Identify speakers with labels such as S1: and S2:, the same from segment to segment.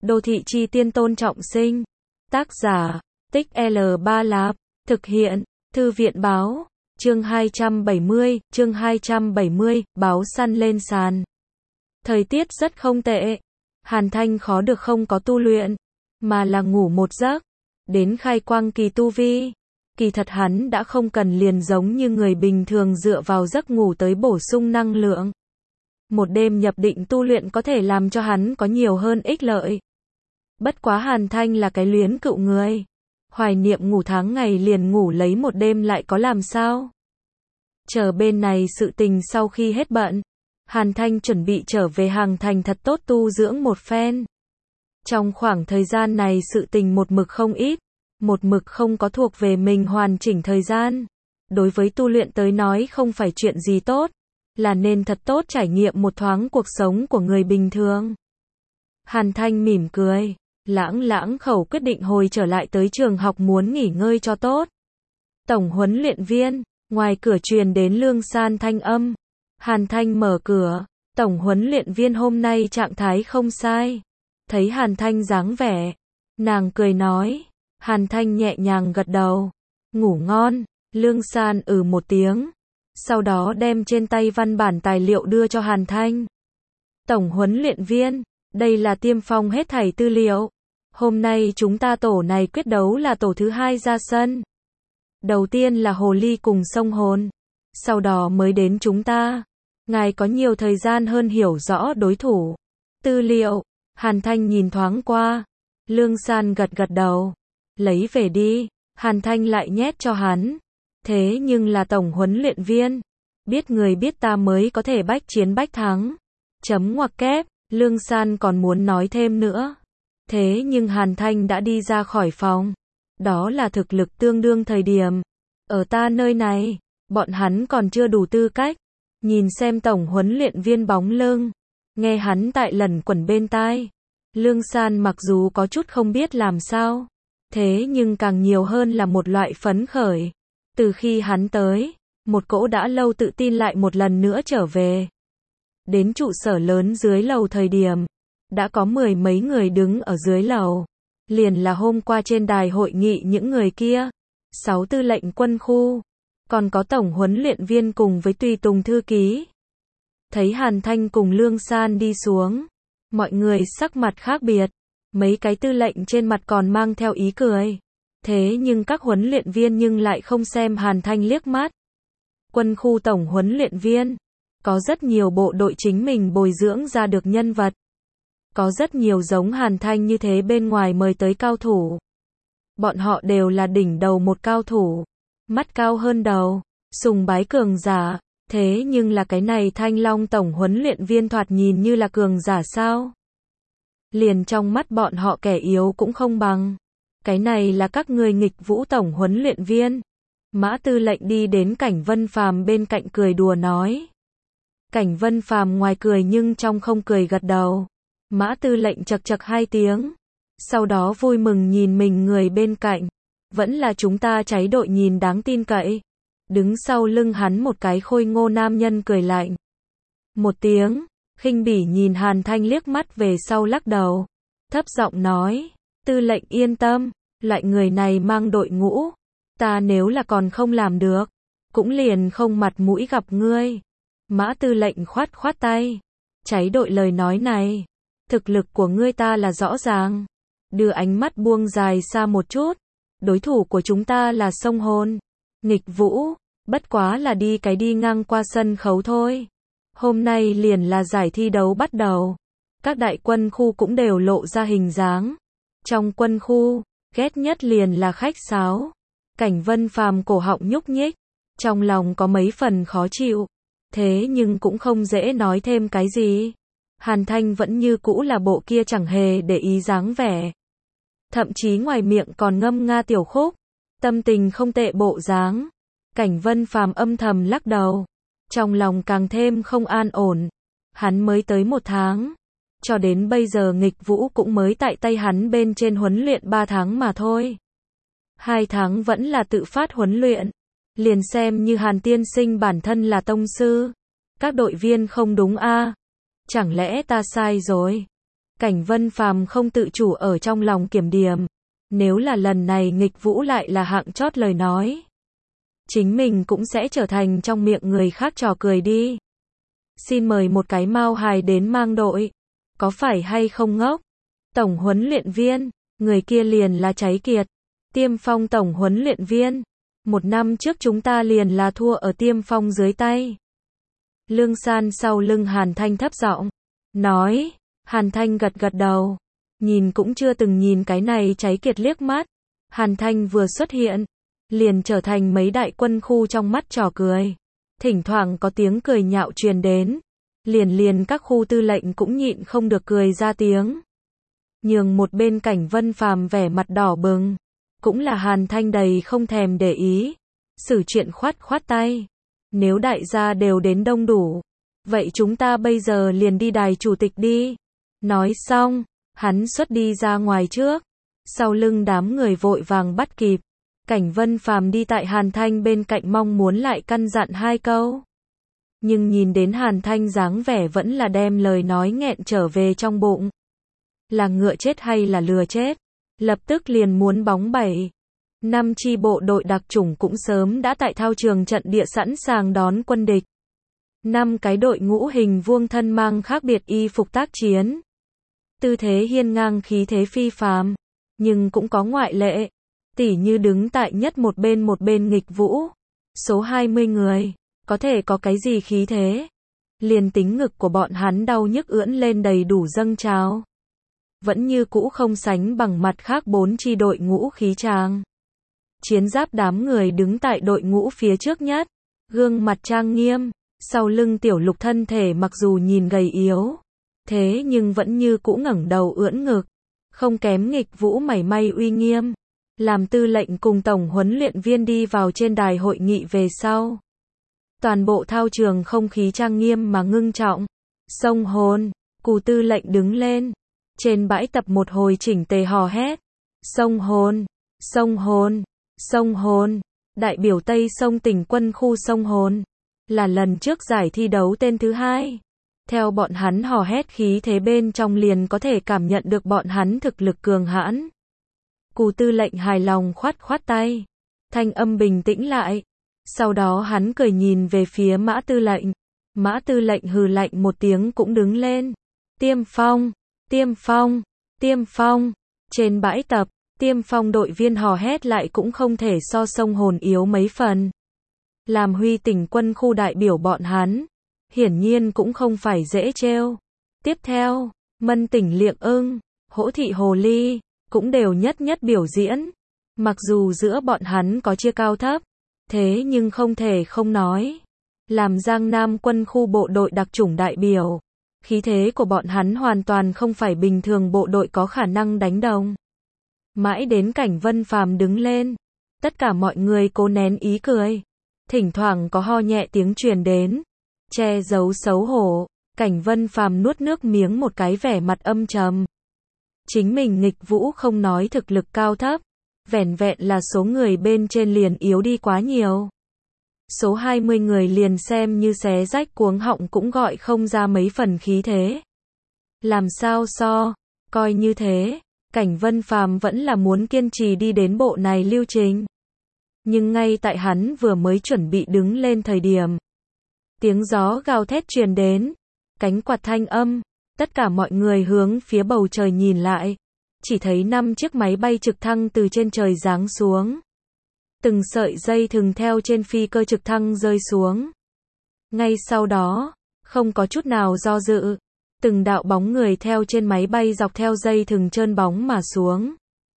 S1: Đô thị chi tiên Tôn Trọng Sinh. Tác giả, Tích L3 Lạp. Thực hiện, Thư viện báo. Chương 270, báo săn lên sàn. Thời tiết rất không tệ. Hàn Thanh khó được không có tu luyện, mà là ngủ một giấc. Đến khai quang kỳ tu vi. Kỳ thật hắn đã không cần liền giống như người bình thường dựa vào giấc ngủ tới bổ sung năng lượng. Một đêm nhập định tu luyện có thể làm cho hắn có nhiều hơn ích lợi. Bất quá Hàn Thanh là cái luyến cựu người. Hoài niệm ngủ tháng ngày liền ngủ lấy một đêm lại có làm sao? Chờ bên này sự tình sau khi hết bận, Hàn Thanh chuẩn bị trở về Hàng Thành thật tốt tu dưỡng một phen. Trong khoảng thời gian này sự tình một mực không ít, một mực không có thuộc về mình hoàn chỉnh thời gian. Đối với tu luyện tới nói không phải chuyện gì tốt, là nên thật tốt trải nghiệm một thoáng cuộc sống của người bình thường. Hàn Thanh mỉm cười, lãng khẩu quyết định hồi trở lại tới trường học muốn nghỉ ngơi cho tốt. Tổng huấn luyện viên, ngoài cửa truyền đến Lương San thanh âm. Hàn Thanh mở cửa, tổng huấn luyện viên hôm nay trạng thái không sai. Thấy Hàn Thanh dáng vẻ, nàng cười nói. Hàn Thanh nhẹ nhàng gật đầu. Ngủ ngon. Lương San một tiếng. Sau đó đem trên tay văn bản tài liệu đưa cho Hàn Thanh. Tổng huấn luyện viên, đây là Tiêm Phong hết thảy tư liệu. Hôm nay chúng ta tổ này quyết đấu là tổ thứ 2 ra sân. Đầu tiên là Hồ Ly cùng Sông Hồn. Sau đó mới đến chúng ta. Ngài có nhiều thời gian hơn hiểu rõ đối thủ. Tư liệu. Hàn Thanh nhìn thoáng qua. Lương San gật đầu. Lấy về đi. Hàn Thanh lại nhét cho hắn. Thế nhưng là tổng huấn luyện viên. Biết người biết ta mới có thể bách chiến bách thắng. Chấm ngoặc kép. Lương San còn muốn nói thêm nữa. Thế nhưng Hàn Thanh đã đi ra khỏi phòng. Đó là thực lực tương đương thời điểm. Ở ta nơi này, bọn hắn còn chưa đủ tư cách. Nhìn xem tổng huấn luyện viên bóng lưng. Nghe hắn tại lẩn quẩn bên tai. Lương San mặc dù có chút không biết làm sao. Thế nhưng càng nhiều hơn là một loại phấn khởi. Từ khi hắn tới, một cỗ đã lâu tự tin lại một lần nữa trở về. Đến trụ sở lớn dưới lầu thời điểm, đã có 10 mấy người đứng ở dưới lầu. Liền là hôm qua trên đài hội nghị những người kia. 6 tư lệnh quân khu. Còn có tổng huấn luyện viên cùng với tùy tùng thư ký. Thấy Hàn Thanh cùng Lương San đi xuống. Mọi người sắc mặt khác biệt. Mấy cái tư lệnh trên mặt còn mang theo ý cười. Thế nhưng các huấn luyện viên nhưng lại không xem Hàn Thanh liếc mắt. Quân khu tổng huấn luyện viên. Có rất nhiều bộ đội chính mình bồi dưỡng ra được nhân vật. Có rất nhiều giống Hàn Thanh như thế bên ngoài mời tới cao thủ. Bọn họ đều là đỉnh đầu một cao thủ. Mắt cao hơn đầu. Sùng bái cường giả. Thế nhưng là cái này Thanh Long tổng huấn luyện viên thoạt nhìn như là cường giả sao? Liền trong mắt bọn họ kẻ yếu cũng không bằng. Cái này là các người nghịch vũ tổng huấn luyện viên. Mã tư lệnh đi đến Cảnh Vân Phàm bên cạnh cười đùa nói. Cảnh Vân Phàm ngoài cười nhưng trong không cười gật đầu. Mã tư lệnh chật 2 tiếng. Sau đó vui mừng nhìn mình người bên cạnh. Vẫn là chúng ta cháy đội nhìn đáng tin cậy. Đứng sau lưng hắn một cái khôi ngô nam nhân cười lạnh. Một tiếng, khinh bỉ nhìn Hàn Thanh liếc mắt về sau lắc đầu. Thấp giọng nói, tư lệnh yên tâm, loại người này mang đội ngũ. Ta nếu là còn không làm được, cũng liền không mặt mũi gặp ngươi. Mã tư lệnh khoát tay. Cháy đội lời nói này. Thực lực của ngươi ta là rõ ràng. Đưa ánh mắt buông dài xa một chút. Đối thủ của chúng ta là Sông Hồn. Nghịch vũ. Bất quá là đi ngang qua sân khấu thôi. Hôm nay liền là giải thi đấu bắt đầu. Các đại quân khu cũng đều lộ ra hình dáng. Trong quân khu, ghét nhất liền là khách sáo. Cảnh Vân Phàm cổ họng nhúc nhích. Trong lòng có mấy phần khó chịu. Thế nhưng cũng không dễ nói thêm cái gì. Hàn Thanh vẫn như cũ là bộ kia chẳng hề để ý dáng vẻ. Thậm chí ngoài miệng còn ngâm nga tiểu khúc. Tâm tình không tệ bộ dáng. Cảnh Vân Phàm âm thầm lắc đầu. Trong lòng càng thêm không an ổn. Hắn mới tới 1 tháng. Cho đến bây giờ nghịch vũ cũng mới tại tay hắn bên trên huấn luyện 3 tháng mà thôi. 2 tháng vẫn là tự phát huấn luyện. Liền xem như Hàn tiên sinh bản thân là tông sư. Các đội viên không đúng a? Chẳng lẽ ta sai rồi? Cảnh Vân Phàm không tự chủ ở trong lòng kiểm điểm. Nếu là lần này nghịch vũ lại là hạng chót lời nói, chính mình cũng sẽ trở thành trong miệng người khác trò cười đi. Xin mời một cái Mao hài đến mang đội. Có phải hay không ngốc? Tổng huấn luyện viên, người kia liền là Cháy Kiệt. Tiêm Phong tổng huấn luyện viên. 1 năm trước chúng ta liền là thua ở Tiêm Phong dưới tay. Lương San sau lưng Hàn Thanh thấp giọng nói. Hàn Thanh gật gật đầu. Nhìn cũng chưa từng nhìn cái này Cháy Kiệt liếc mắt. Hàn Thanh vừa xuất hiện, liền trở thành mấy đại quân khu trong mắt trò cười. Thỉnh thoảng có tiếng cười nhạo truyền đến. Liền các khu tư lệnh cũng nhịn không được cười ra tiếng. Nhường một bên Cảnh Vân Phàm vẻ mặt đỏ bừng. Cũng là Hàn Thanh đầy không thèm để ý. Xử chuyện khoát tay. Nếu đại gia đều đến đông đủ, vậy chúng ta bây giờ liền đi đài chủ tịch đi. Nói xong, hắn xuất đi ra ngoài trước. Sau lưng đám người vội vàng bắt kịp. Cảnh Vân Phàm đi tại Hàn Thanh bên cạnh mong muốn lại căn dặn 2 câu. Nhưng nhìn đến Hàn Thanh dáng vẻ vẫn là đem lời nói nghẹn trở về trong bụng. Là ngựa chết hay là lừa chết? Lập tức liền muốn bóng bẩy. 5 chi bộ đội đặc chủng cũng sớm đã tại thao trường trận địa sẵn sàng đón quân địch. 5 cái đội ngũ hình vuông thân mang khác biệt y phục tác chiến. Tư thế hiên ngang khí thế phi phàm. Nhưng cũng có ngoại lệ. Tỉ như đứng tại nhất một bên nghịch vũ. Số 20 người. Có thể có cái gì khí thế? Liền tính ngực của bọn hắn đau nhức ưỡn lên đầy đủ dâng trào. Vẫn như cũ không sánh bằng mặt khác 4 chi đội ngũ khí tràng. Chiến giáp đám người đứng tại đội ngũ phía trước nhất. Gương mặt trang nghiêm. Sau lưng Tiểu Lục thân thể mặc dù nhìn gầy yếu. Thế nhưng vẫn như cũ ngẩng đầu ưỡn ngực. Không kém nghịch vũ mảy may uy nghiêm. Làm tư lệnh cùng tổng huấn luyện viên đi vào trên đài hội nghị về sau. Toàn bộ thao trường không khí trang nghiêm mà ngưng trọng. Xông hồn, Cù tư lệnh đứng lên. Trên bãi tập một hồi chỉnh tề hò hét. Xông hồn, xông hồn, xông hồn. Đại biểu Tây Sông tỉnh quân khu xông hồn. Là lần trước giải thi đấu tên thứ 2. Theo bọn hắn hò hét khí thế bên trong liền có thể cảm nhận được bọn hắn thực lực cường hãn. Cù tư lệnh hài lòng khoát tay. Thanh âm bình tĩnh lại. Sau đó hắn cười nhìn về phía Mã tư lệnh. Mã tư lệnh hừ lạnh một tiếng cũng đứng lên. Tiêm Phong, Tiêm Phong, Tiêm Phong. Trên bãi tập, Tiêm Phong đội viên hò hét lại cũng không thể so sông hồn yếu mấy phần. Làm Huy tỉnh quân khu đại biểu bọn hắn. Hiển nhiên cũng không phải dễ trêu. Tiếp theo, Mân tỉnh Liệng Ưng, Hỗ thị Hồ Ly, cũng đều nhất biểu diễn. Mặc dù giữa bọn hắn có chia cao thấp, thế nhưng không thể không nói. Làm Giang Nam quân khu bộ đội đặc chủng đại biểu, khí thế của bọn hắn hoàn toàn không phải bình thường bộ đội có khả năng đánh đồng. Mãi đến Cảnh Vân Phàm đứng lên, tất cả mọi người cố nén ý cười. Thỉnh thoảng có ho nhẹ tiếng truyền đến, che giấu xấu hổ. Cảnh Vân Phàm nuốt nước miếng một cái vẻ mặt âm trầm. Chính mình nghịch vũ không nói thực lực cao thấp, vẻn vẹn là số người bên trên liền yếu đi quá nhiều. Số 20 người liền xem như xé rách cuống họng cũng gọi không ra mấy phần khí thế. Làm sao so, coi như thế, Cảnh Vân Phàm vẫn là muốn kiên trì đi đến bộ này lưu trình. Nhưng ngay tại hắn vừa mới chuẩn bị đứng lên thời điểm, tiếng gió gào thét truyền đến, cánh quạt thanh âm, tất cả mọi người hướng phía bầu trời nhìn lại, chỉ thấy 5 chiếc máy bay trực thăng từ trên trời giáng xuống. Từng sợi dây thừng theo trên phi cơ trực thăng rơi xuống. Ngay sau đó, không có chút nào do dự, từng đạo bóng người theo trên máy bay dọc theo dây thừng trơn bóng mà xuống.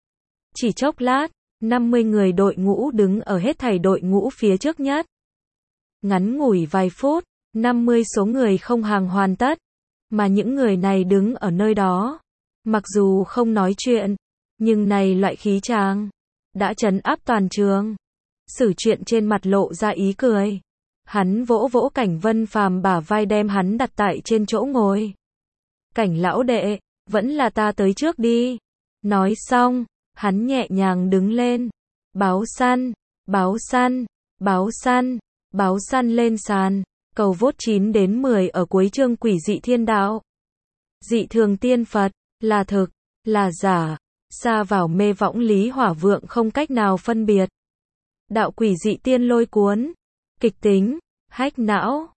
S1: Chỉ chốc lát, 50 người đội ngũ đứng ở hết thảy đội ngũ phía trước nhất. Ngắn ngủi vài phút, 50 số người không hàng hoàn tất, mà những người này đứng ở nơi đó, mặc dù không nói chuyện, nhưng này loại khí tràng đã trấn áp toàn trường. Sử chuyện trên mặt lộ ra ý cười. Hắn vỗ vỗ Cảnh Vân Phàm bả vai đem hắn đặt tại trên chỗ ngồi. Cảnh lão đệ, vẫn là ta tới trước đi. Nói xong, hắn nhẹ nhàng đứng lên. Báo săn, báo săn, báo săn, báo săn lên sàn. Cầu vote 9 đến 10 ở cuối chương Quỷ dị thiên đạo. Dị thường tiên Phật. là thực, là giả, sa vào mê võng Lý Hỏa Vượng không cách nào phân biệt. Đạo quỷ dị tiên lôi cuốn, kịch tính, hách não.